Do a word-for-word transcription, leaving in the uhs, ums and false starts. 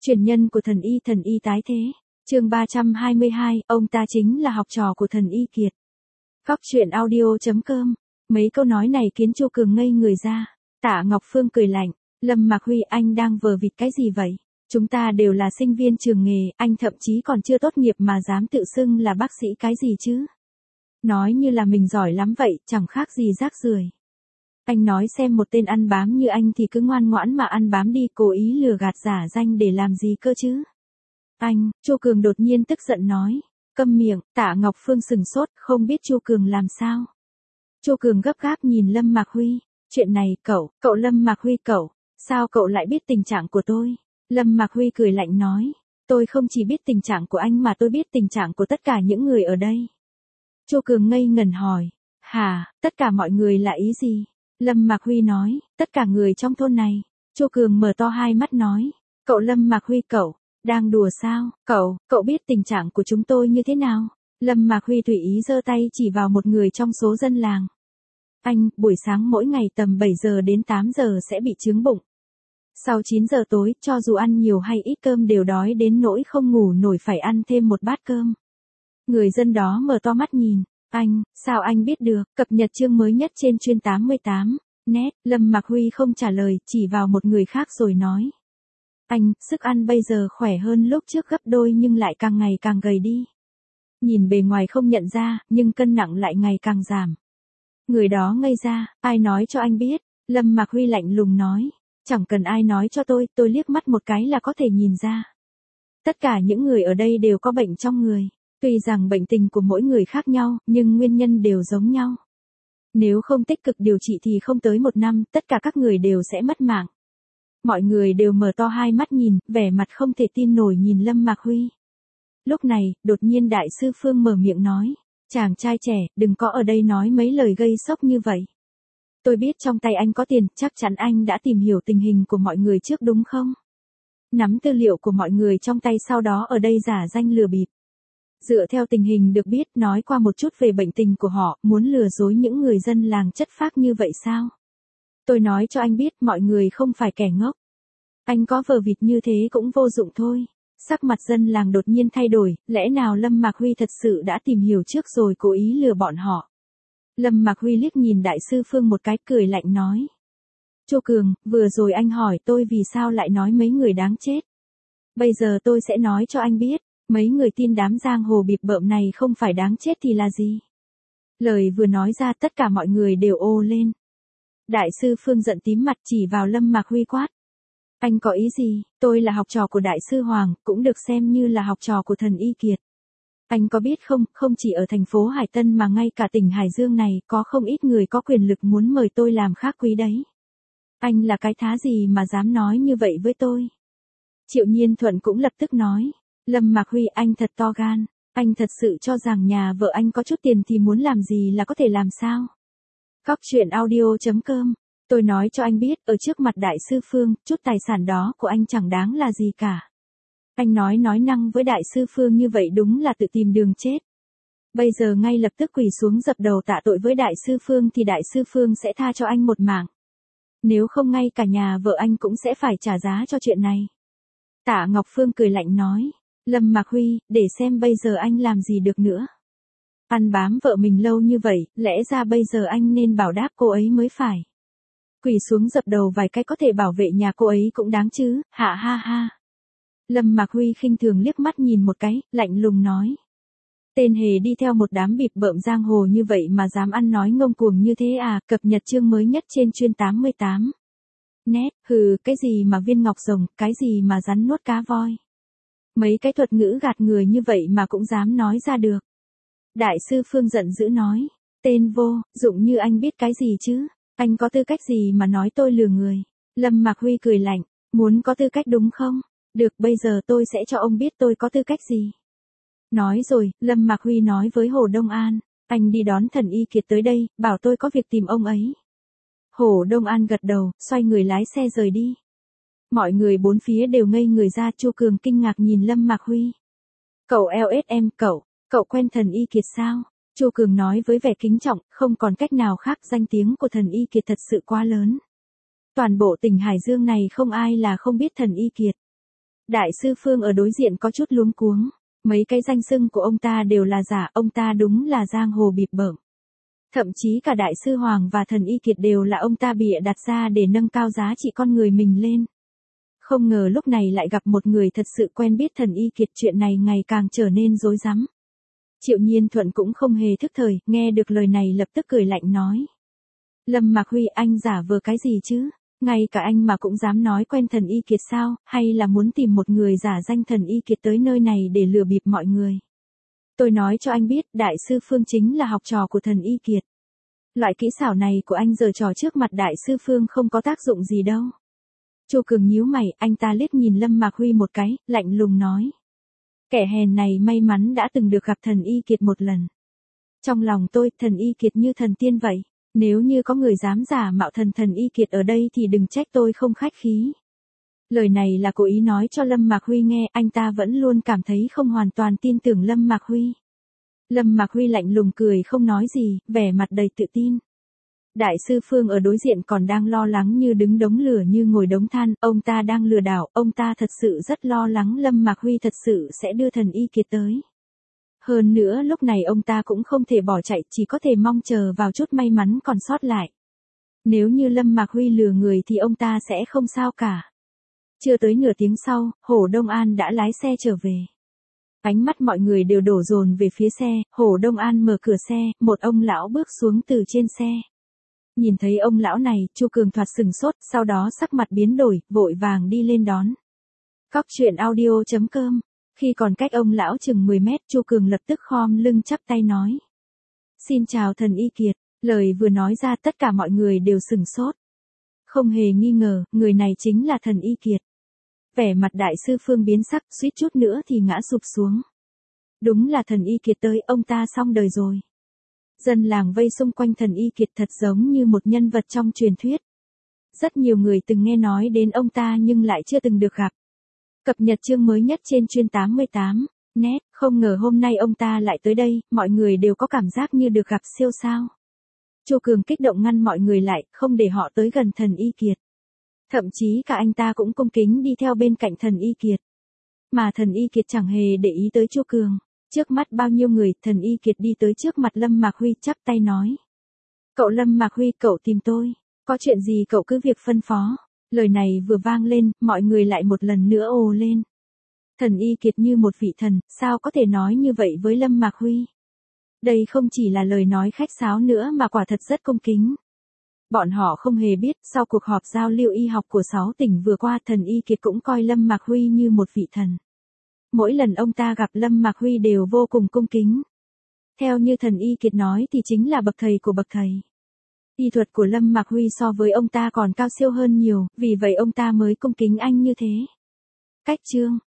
Truyền nhân của thần y thần y tái thế. Chương ba trăm hai mươi hai, ông ta chính là học trò của thần y Kiệt. Góc truyện audio chấm com. Mấy câu nói này khiến Chu Cường ngây người ra. Tạ Ngọc Phương cười lạnh, Lâm Mạc Huy, anh đang vờ vịt cái gì vậy? Chúng ta đều là sinh viên trường nghề, anh thậm chí còn chưa tốt nghiệp mà dám tự xưng là bác sĩ cái gì chứ? Nói như là mình giỏi lắm vậy, chẳng khác gì rác rưởi. Anh nói xem, một tên ăn bám như anh thì cứ ngoan ngoãn mà ăn bám đi, cố ý lừa gạt giả danh để làm gì cơ chứ? Anh, Chu Cường đột nhiên tức giận nói. Câm miệng. Tạ Ngọc Phương sừng sốt, không biết Chu Cường làm sao. Chu Cường gấp gáp nhìn Lâm Mạc Huy. Chuyện này, cậu, cậu Lâm Mạc Huy cậu, sao cậu lại biết tình trạng của tôi? Lâm Mạc Huy cười lạnh nói. Tôi không chỉ biết tình trạng của anh mà tôi biết tình trạng của tất cả những người ở đây. Chu Cường ngây ngẩn hỏi. Hả, tất cả mọi người là ý gì? Lâm Mạc Huy nói, tất cả người trong thôn này. Chu Cường mở to hai mắt nói. Cậu Lâm Mạc Huy cậu, đang đùa sao? Cậu, cậu biết tình trạng của chúng tôi như thế nào? Lâm Mạc Huy tùy ý giơ tay chỉ vào một người trong số dân làng. Anh, buổi sáng mỗi ngày tầm bảy giờ đến tám giờ sẽ bị chướng bụng. Sau chín giờ tối, cho dù ăn nhiều hay ít cơm đều đói đến nỗi không ngủ nổi, phải ăn thêm một bát cơm. Người dân đó mở to mắt nhìn. Anh, sao anh biết được? Cập nhật chương mới nhất trên chuyên tám mươi tám. Net, Lâm Mạc Huy không trả lời, chỉ vào một người khác rồi nói. Anh, sức ăn bây giờ khỏe hơn lúc trước gấp đôi nhưng lại càng ngày càng gầy đi. Nhìn bề ngoài không nhận ra, nhưng cân nặng lại ngày càng giảm. Người đó ngây ra, ai nói cho anh biết? Lâm Mạc Huy lạnh lùng nói. Chẳng cần ai nói cho tôi, tôi liếc mắt một cái là có thể nhìn ra. Tất cả những người ở đây đều có bệnh trong người. Tuy rằng bệnh tình của mỗi người khác nhau, nhưng nguyên nhân đều giống nhau. Nếu không tích cực điều trị thì không tới một năm, tất cả các người đều sẽ mất mạng. Mọi người đều mở to hai mắt nhìn, vẻ mặt không thể tin nổi nhìn Lâm Mạc Huy. Lúc này, đột nhiên Đại sư Phương mở miệng nói. Chàng trai trẻ, đừng có ở đây nói mấy lời gây sốc như vậy. Tôi biết trong tay anh có tiền, chắc chắn anh đã tìm hiểu tình hình của mọi người trước đúng không? Nắm tư liệu của mọi người trong tay, sau đó ở đây giả danh lừa bịp. Dựa theo tình hình được biết, nói qua một chút về bệnh tình của họ, muốn lừa dối những người dân làng chất phác như vậy sao? Tôi nói cho anh biết, mọi người không phải kẻ ngốc. Anh có vờ vịt như thế cũng vô dụng thôi. Sắc mặt dân làng đột nhiên thay đổi, lẽ nào Lâm Mạc Huy thật sự đã tìm hiểu trước rồi cố ý lừa bọn họ? Lâm Mạc Huy liếc nhìn Đại sư Phương một cái, cười lạnh nói. Chu Cường, vừa rồi anh hỏi tôi vì sao lại nói mấy người đáng chết. Bây giờ tôi sẽ nói cho anh biết, mấy người tin đám giang hồ bịp bợm này không phải đáng chết thì là gì? Lời vừa nói ra tất cả mọi người đều ồ lên. Đại sư Phương giận tím mặt chỉ vào Lâm Mạc Huy quát. Anh có ý gì? Tôi là học trò của Đại sư Hoàng, cũng được xem như là học trò của thần y Kiệt. Anh có biết không, không chỉ ở thành phố Hải Tân mà ngay cả tỉnh Hải Dương này có không ít người có quyền lực muốn mời tôi làm khác quý đấy. Anh là cái thá gì mà dám nói như vậy với tôi? Triệu Nhiên Thuận cũng lập tức nói. Lâm Mạc Huy, anh thật to gan. Anh thật sự cho rằng nhà vợ anh có chút tiền thì muốn làm gì là có thể làm sao? Góc truyện audio chấm com. Tôi nói cho anh biết, ở trước mặt Đại sư Phương, chút tài sản đó của anh chẳng đáng là gì cả. Anh nói nói năng với Đại sư Phương như vậy đúng là tự tìm đường chết. Bây giờ ngay lập tức quỳ xuống dập đầu tạ tội với Đại sư Phương thì Đại sư Phương sẽ tha cho anh một mạng. Nếu không ngay cả nhà vợ anh cũng sẽ phải trả giá cho chuyện này. Tạ Ngọc Phương cười lạnh nói. Lâm Mạc Huy, để xem bây giờ anh làm gì được nữa. Ăn bám vợ mình lâu như vậy, lẽ ra bây giờ anh nên bảo đáp cô ấy mới phải. Quỳ xuống dập đầu vài cái có thể bảo vệ nhà cô ấy cũng đáng chứ, hạ ha ha. Lâm Mạc Huy khinh thường liếc mắt nhìn một cái, lạnh lùng nói. Tên hề đi theo một đám bịp bợm giang hồ như vậy mà dám ăn nói ngông cuồng như thế à? Cập nhật chương mới nhất trên chuyên tám mươi tám. Net, hừ, cái gì mà viên ngọc rồng, cái gì mà rắn nuốt cá voi. Mấy cái thuật ngữ gạt người như vậy mà cũng dám nói ra được. Đại sư Phương giận dữ nói. Tên vô dụng như anh biết cái gì chứ? Anh có tư cách gì mà nói tôi lừa người? Lâm Mạc Huy cười lạnh. Muốn có tư cách đúng không? Được, bây giờ tôi sẽ cho ông biết tôi có tư cách gì. Nói rồi, Lâm Mạc Huy nói với Hồ Đông An. Anh đi đón thần y Kiệt tới đây, bảo tôi có việc tìm ông ấy. Hồ Đông An gật đầu, xoay người lái xe rời đi. Mọi người bốn phía đều ngây người ra. Chu Cường kinh ngạc nhìn Lâm Mạc Huy. Cậu lờ ét em, cậu, cậu quen thần y Kiệt sao? Chu Cường nói với vẻ kính trọng, không còn cách nào khác, danh tiếng của thần y Kiệt thật sự quá lớn. Toàn bộ tỉnh Hải Dương này không ai là không biết thần y Kiệt. Đại sư Phương ở đối diện có chút luống cuống. Mấy cái danh xưng của ông ta đều là giả, ông ta đúng là giang hồ bịp bợm. Thậm chí cả Đại sư Hoàng và Thần Y Kiệt đều là ông ta bịa đặt ra để nâng cao giá trị con người mình lên. Không ngờ lúc này lại gặp một người thật sự quen biết Thần Y Kiệt, chuyện này ngày càng trở nên rối rắm. Triệu Nhiên Thuận cũng không hề thức thời, nghe được lời này lập tức cười lạnh nói. Lâm Mạc Huy, anh giả vờ cái gì chứ? Ngay cả anh mà cũng dám nói quen Thần Y Kiệt sao, hay là muốn tìm một người giả danh Thần Y Kiệt tới nơi này để lừa bịp mọi người? Tôi nói cho anh biết, Đại sư Phương chính là học trò của Thần Y Kiệt. Loại kỹ xảo này của anh giở trò trước mặt Đại sư Phương không có tác dụng gì đâu. Chu Cường nhíu mày, anh ta liếc nhìn Lâm Mạc Huy một cái, lạnh lùng nói. Kẻ hèn này may mắn đã từng được gặp Thần Y Kiệt một lần. Trong lòng tôi, Thần Y Kiệt như thần tiên vậy. Nếu như có người dám giả mạo thần Thần Y Kiệt ở đây thì đừng trách tôi không khách khí. Lời này là cố ý nói cho Lâm Mạc Huy nghe, anh ta vẫn luôn cảm thấy không hoàn toàn tin tưởng Lâm Mạc Huy. Lâm Mạc Huy lạnh lùng cười không nói gì, vẻ mặt đầy tự tin. Đại sư Phương ở đối diện còn đang lo lắng như đứng đống lửa như ngồi đống than, ông ta đang lừa đảo, ông ta thật sự rất lo lắng Lâm Mạc Huy thật sự sẽ đưa Thần Y Kiệt tới. Hơn nữa lúc này ông ta cũng không thể bỏ chạy, chỉ có thể mong chờ vào chút may mắn còn sót lại. Nếu như Lâm Mạc Huy lừa người thì ông ta sẽ không sao cả. Chưa tới nửa tiếng sau, Hồ Đông An đã lái xe trở về. Ánh mắt mọi người đều đổ dồn về phía xe, Hồ Đông An mở cửa xe, một ông lão bước xuống từ trên xe. Nhìn thấy ông lão này, Chu Cường thoạt sừng sốt, sau đó sắc mặt biến đổi, vội vàng đi lên đón. Cóc truyện audio chấm com. Khi còn cách ông lão chừng mười mét, Chu Cường lập tức khom lưng chắp tay nói. Xin chào Thần Y Kiệt, lời vừa nói ra tất cả mọi người đều sừng sốt. Không hề nghi ngờ, người này chính là Thần Y Kiệt. Vẻ mặt Đại sư Phương biến sắc, suýt chút nữa thì ngã sụp xuống. Đúng là Thần Y Kiệt tới, ông ta xong đời rồi. Dân làng vây xung quanh Thần Y Kiệt thật giống như một nhân vật trong truyền thuyết. Rất nhiều người từng nghe nói đến ông ta nhưng lại chưa từng được gặp. Cập nhật chương mới nhất trên chuyên tám mươi tám, net, không ngờ hôm nay ông ta lại tới đây, mọi người đều có cảm giác như được gặp siêu sao. Chu Cường kích động ngăn mọi người lại, không để họ tới gần Thần Y Kiệt. Thậm chí cả anh ta cũng cung kính đi theo bên cạnh Thần Y Kiệt. Mà Thần Y Kiệt chẳng hề để ý tới Chu Cường. Trước mắt bao nhiêu người, Thần Y Kiệt đi tới trước mặt Lâm Mạc Huy chắp tay nói. Cậu Lâm Mạc Huy, cậu tìm tôi. Có chuyện gì cậu cứ việc phân phó. Lời này vừa vang lên, mọi người lại một lần nữa ồ lên. Thần Y Kiệt như một vị thần, sao có thể nói như vậy với Lâm Mạc Huy? Đây không chỉ là lời nói khách sáo nữa mà quả thật rất cung kính. Bọn họ không hề biết, sau cuộc họp giao lưu y học của sáu tỉnh vừa qua, Thần Y Kiệt cũng coi Lâm Mạc Huy như một vị thần. Mỗi lần ông ta gặp Lâm Mạc Huy đều vô cùng cung kính. Theo như Thần Y Kiệt nói thì chính là bậc thầy của bậc thầy. Y thuật của Lâm Mạc Huy so với ông ta còn cao siêu hơn nhiều, vì vậy ông ta mới cung kính anh như thế. Cách chương